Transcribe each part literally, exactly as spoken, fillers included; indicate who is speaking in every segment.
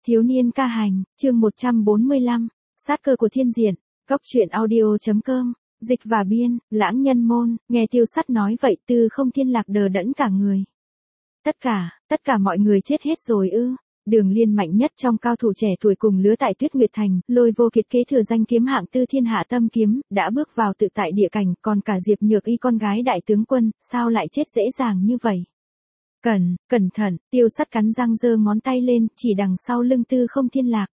Speaker 1: Thiếu niên ca hành, chương một trăm bốn mươi lăm, sát cơ của thiên diện, góc truyện audio.com, dịch và biên, lãng nhân môn, nghe Tiêu Sắt nói vậy Tư Không Thiên Lạc đờ đẫn cả người. Tất cả, tất cả mọi người chết hết rồi ư? Đường Liên mạnh nhất trong cao thủ trẻ tuổi cùng lứa tại Tuyết Nguyệt Thành, Lôi Vô Kiệt kế thừa danh kiếm hạng tư thiên hạ tâm kiếm, đã bước vào tự tại địa cảnh, còn cả Diệp Nhược Y con gái đại tướng quân, sao lại chết dễ dàng như vậy? Cẩn, cẩn thận, Tiêu Sắt cắn răng giơ ngón tay lên, chỉ đằng sau lưng Tư Không Thiên Lạc.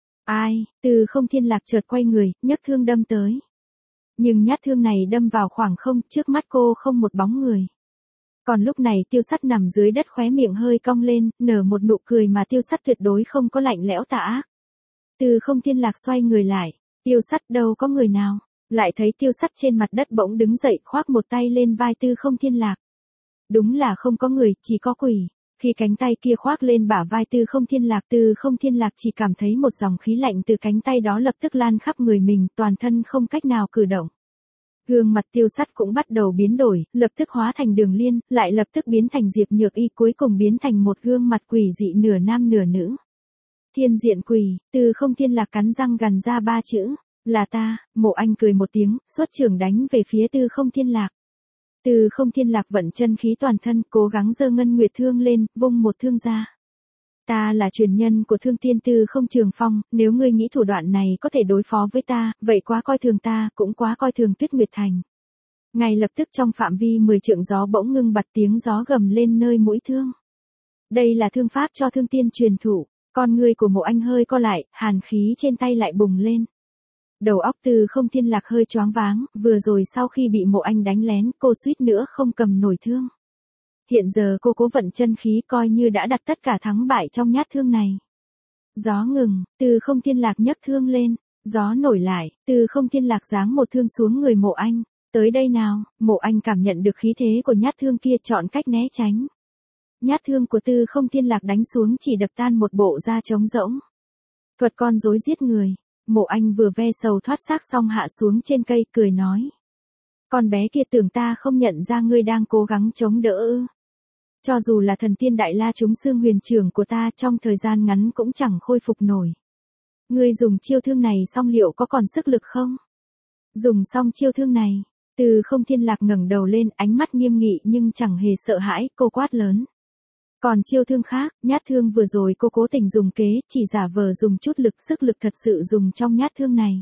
Speaker 1: Ai, Tư Không Thiên Lạc chợt quay người, nhấc thương đâm tới. Nhưng nhát thương này đâm vào khoảng không, trước mắt cô không một bóng người. Còn lúc này Tiêu Sắt nằm dưới đất khóe miệng hơi cong lên, nở một nụ cười mà Tiêu Sắt tuyệt đối không có lạnh lẽo tà ác. Tư Không Thiên Lạc xoay người lại, Tiêu Sắt đâu có người nào, lại thấy Tiêu Sắt trên mặt đất bỗng đứng dậy khoác một tay lên vai Tư Không Thiên Lạc. Đúng là không có người, chỉ có quỷ. Khi cánh tay kia khoác lên bả vai Tư Không Thiên Lạc, Tư Không Thiên Lạc chỉ cảm thấy một dòng khí lạnh từ cánh tay đó lập tức lan khắp người mình, toàn thân không cách nào cử động. Gương mặt Tiêu Sắt cũng bắt đầu biến đổi, lập tức hóa thành Đường Liên, lại lập tức biến thành Diệp Nhược Y, cuối cùng biến thành một gương mặt quỷ dị nửa nam nửa nữ. Thiên diện quỷ, Tư Không Thiên Lạc cắn răng gằn ra ba chữ, là ta. Mộ Anh cười một tiếng, xuất trường đánh về phía Tư Không Thiên Lạc. Tư Không Thiên Lạc vận chân khí toàn thân, cố gắng giơ ngân nguyệt thương lên, vung một thương ra. Ta là truyền nhân của Thương Tiên Tư Không Trường Phong, nếu ngươi nghĩ thủ đoạn này có thể đối phó với ta, vậy quá coi thường ta, cũng quá coi thường Tuyết Nguyệt Thành. Ngay lập tức trong phạm vi mười trượng gió bỗng ngưng bặt, tiếng gió gầm lên nơi mũi thương. Đây là thương pháp cho Thương Tiên truyền thụ, con ngươi của Mộ Anh hơi co lại, hàn khí trên tay lại bùng lên. Đầu óc Tư Không Thiên Lạc hơi choáng váng, vừa rồi sau khi bị Mộ Anh đánh lén, cô suýt nữa không cầm nổi thương. Hiện giờ cô cố vận chân khí coi như đã đặt tất cả thắng bại trong nhát thương này. Gió ngừng, Tư Không Thiên Lạc nhấc thương lên, gió nổi lại, Tư Không Thiên Lạc giáng một thương xuống người Mộ Anh. Tới đây nào, Mộ Anh cảm nhận được khí thế của nhát thương kia, chọn cách né tránh. Nhát thương của Tư Không Thiên Lạc đánh xuống chỉ đập tan một bộ da trống rỗng. Thuật con rối giết người. Mộ Anh vừa ve sầu thoát xác xong hạ xuống trên cây, cười nói. Con bé kia tưởng ta không nhận ra ngươi đang cố gắng chống đỡ ư? Cho dù là thần tiên đại la chúng xương huyền trưởng của ta, trong thời gian ngắn cũng chẳng khôi phục nổi. Ngươi dùng chiêu thương này xong liệu có còn sức lực không? Dùng xong chiêu thương này, Tư Không Thiên Lạc ngẩng đầu lên, ánh mắt nghiêm nghị nhưng chẳng hề sợ hãi, cô quát lớn. Còn chiêu thương khác, nhát thương vừa rồi cô cố tình dùng kế, chỉ giả vờ dùng chút lực, sức lực thật sự dùng trong nhát thương này.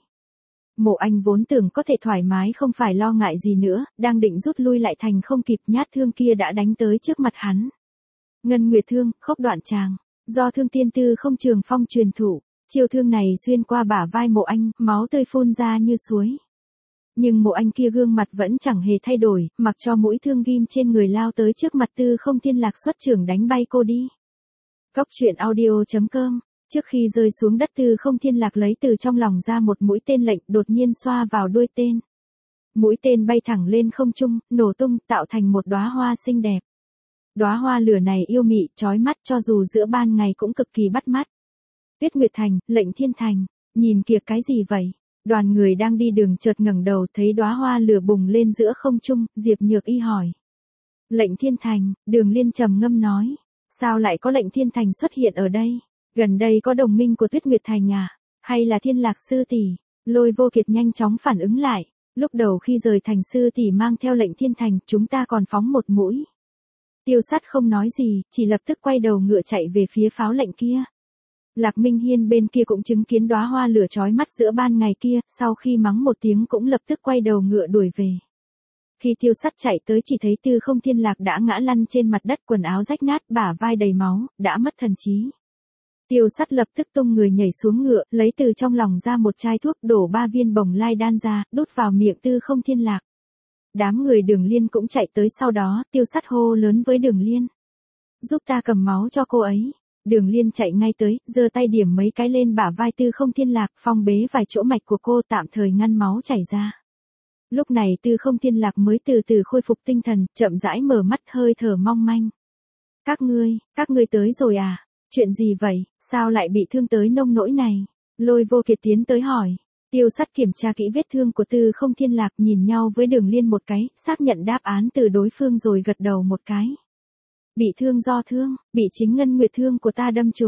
Speaker 1: Mộ Anh vốn tưởng có thể thoải mái không phải lo ngại gì nữa, đang định rút lui lại thành không kịp, nhát thương kia đã đánh tới trước mặt hắn. Ngân Nguyệt Thương, khốc đoạn tràng, do Thương Tiên Tư Không Trường Phong truyền thụ, chiêu thương này xuyên qua bả vai Mộ Anh, máu tươi phun ra như suối. Nhưng Mộ Anh kia gương mặt vẫn chẳng hề thay đổi, mặc cho mũi thương ghim trên người lao tới trước mặt Tư Không Thiên Lạc, xuất trưởng đánh bay cô đi. Góc truyện audio.com. Trước khi rơi xuống đất, Tư Không Thiên Lạc lấy từ trong lòng ra một mũi tên lệnh, đột nhiên xoa vào đuôi tên. Mũi tên bay thẳng lên không trung, nổ tung, tạo thành một đóa hoa xinh đẹp. Đóa hoa lửa này yêu mị, chói mắt, cho dù giữa ban ngày cũng cực kỳ bắt mắt. Tuyết Nguyệt Thành, Lệnh Thiên Thành, nhìn kìa cái gì vậy? Đoàn người đang đi đường chợt ngẩng đầu thấy đóa hoa lửa bùng lên giữa không trung, Diệp Nhược Y hỏi. Lệnh Thiên Thành, Đường Liên trầm ngâm nói. Sao lại có Lệnh Thiên Thành xuất hiện ở đây? Gần đây có đồng minh của Tuyết Nguyệt Thành à? Hay là Thiên Lạc sư tỷ? Lôi Vô Kiệt nhanh chóng phản ứng lại. Lúc đầu khi rời thành, sư tỷ mang theo Lệnh Thiên Thành, chúng ta còn phóng một mũi. Tiêu Sắt không nói gì, chỉ lập tức quay đầu ngựa chạy về phía pháo lệnh kia. Lạc Minh Hiên bên kia cũng chứng kiến đóa hoa lửa chói mắt giữa ban ngày kia, sau khi mắng một tiếng cũng lập tức quay đầu ngựa đuổi về. Khi Tiêu Sắt chạy tới chỉ thấy Tư Không Thiên Lạc đã ngã lăn trên mặt đất, quần áo rách nát, bả vai đầy máu, đã mất thần trí. Tiêu Sắt lập tức tung người nhảy xuống ngựa, lấy từ trong lòng ra một chai thuốc, đổ ba viên bồng lai đan ra, đút vào miệng Tư Không Thiên Lạc. Đám người Đường Liên cũng chạy tới sau đó, Tiêu Sắt hô lớn với Đường Liên. Giúp ta cầm máu cho cô ấy. Đường Liên chạy ngay tới, giơ tay điểm mấy cái lên bả vai Tư Không Thiên Lạc, phong bế vài chỗ mạch của cô, tạm thời ngăn máu chảy ra. Lúc này Tư Không Thiên Lạc mới từ từ khôi phục tinh thần, chậm rãi mở mắt, hơi thở mong manh. Các ngươi, các ngươi tới rồi à? Chuyện gì vậy, sao lại bị thương tới nông nỗi này? Lôi Vô Kiệt tiến tới hỏi. Tiêu Sắt kiểm tra kỹ vết thương của Tư Không Thiên Lạc, nhìn nhau với Đường Liên một cái, xác nhận đáp án từ đối phương rồi gật đầu một cái. Bị thương do thương, bị chính ngân nguyệt thương của ta đâm trúng.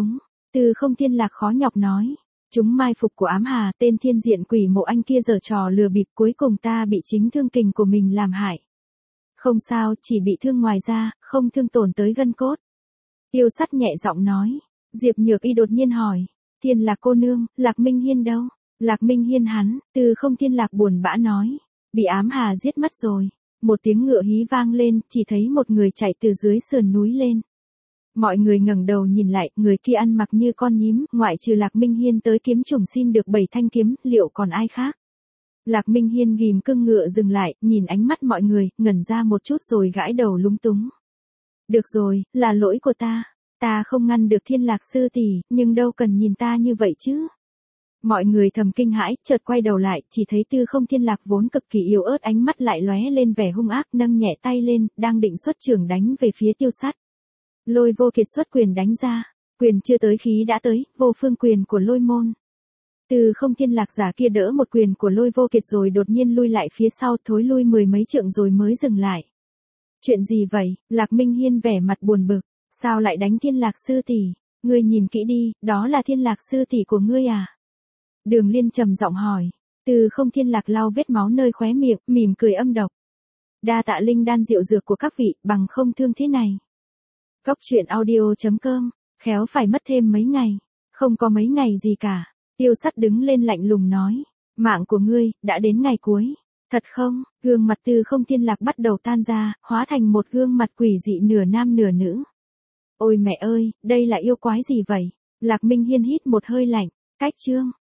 Speaker 1: Tư Không Thiên Lạc khó nhọc nói. Chúng mai phục của ám hà, tên thiên diện quỷ mộ anh kia giở trò lừa bịp, cuối cùng ta bị chính thương kình của mình làm hại. Không sao, chỉ bị thương ngoài da, không thương tổn tới gân cốt. Tiêu Sắt nhẹ giọng nói. Diệp Nhược Y đột nhiên hỏi. Thiên Lạc cô nương, Lạc Minh Hiên đâu? Lạc Minh Hiên hắn, Tư Không Thiên Lạc buồn bã nói. Bị ám hà giết mất rồi. Một tiếng ngựa hí vang lên, chỉ thấy một người chạy từ dưới sườn núi lên. Mọi người ngẩng đầu nhìn lại, người kia ăn mặc như con nhím, ngoại trừ Lạc Minh Hiên tới kiếm trùng xin được bảy thanh kiếm, liệu còn ai khác? Lạc Minh Hiên ghim cưng ngựa dừng lại, nhìn ánh mắt mọi người, ngẩn ra một chút rồi gãi đầu lúng túng. Được rồi, là lỗi của ta. Ta không ngăn được Thiên Lạc sư tỷ, nhưng đâu cần nhìn ta như vậy chứ. Mọi người thầm kinh hãi, chợt quay đầu lại, chỉ thấy Tư Không Thiên Lạc vốn cực kỳ yếu ớt, ánh mắt lại lóe lên vẻ hung ác, nâng nhẹ tay lên, đang định xuất chưởng đánh về phía Tiêu Sắt. Lôi Vô Kiệt xuất quyền đánh ra, quyền chưa tới khí đã tới, vô phương quyền của Lôi môn. Tư Không Thiên Lạc giả kia đỡ một quyền của Lôi Vô Kiệt rồi đột nhiên lui lại phía sau, thối lui mười mấy trượng rồi mới dừng lại. Chuyện gì vậy? Lạc Minh Hiên vẻ mặt buồn bực, sao lại đánh Thiên Lạc sư tỷ? Ngươi nhìn kỹ đi, đó là Thiên Lạc sư tỷ của ngươi à? Đường Liên trầm giọng hỏi. Tư Không Thiên Lạc lau vết máu nơi khóe miệng, mỉm cười âm độc. Đa tạ linh đan diệu dược của các vị, bằng không thương thế này. Cốc truyện audio chấm com, khéo phải mất thêm mấy ngày. Không có mấy ngày gì cả. Tiêu Sắt đứng lên lạnh lùng nói. Mạng của ngươi, đã đến ngày cuối. Thật không? Gương mặt Tư Không Thiên Lạc bắt đầu tan ra, hóa thành một gương mặt quỷ dị nửa nam nửa nữ. Ôi mẹ ơi, đây là yêu quái gì vậy? Lạc Minh Hiên hít một hơi lạnh. Cách chương.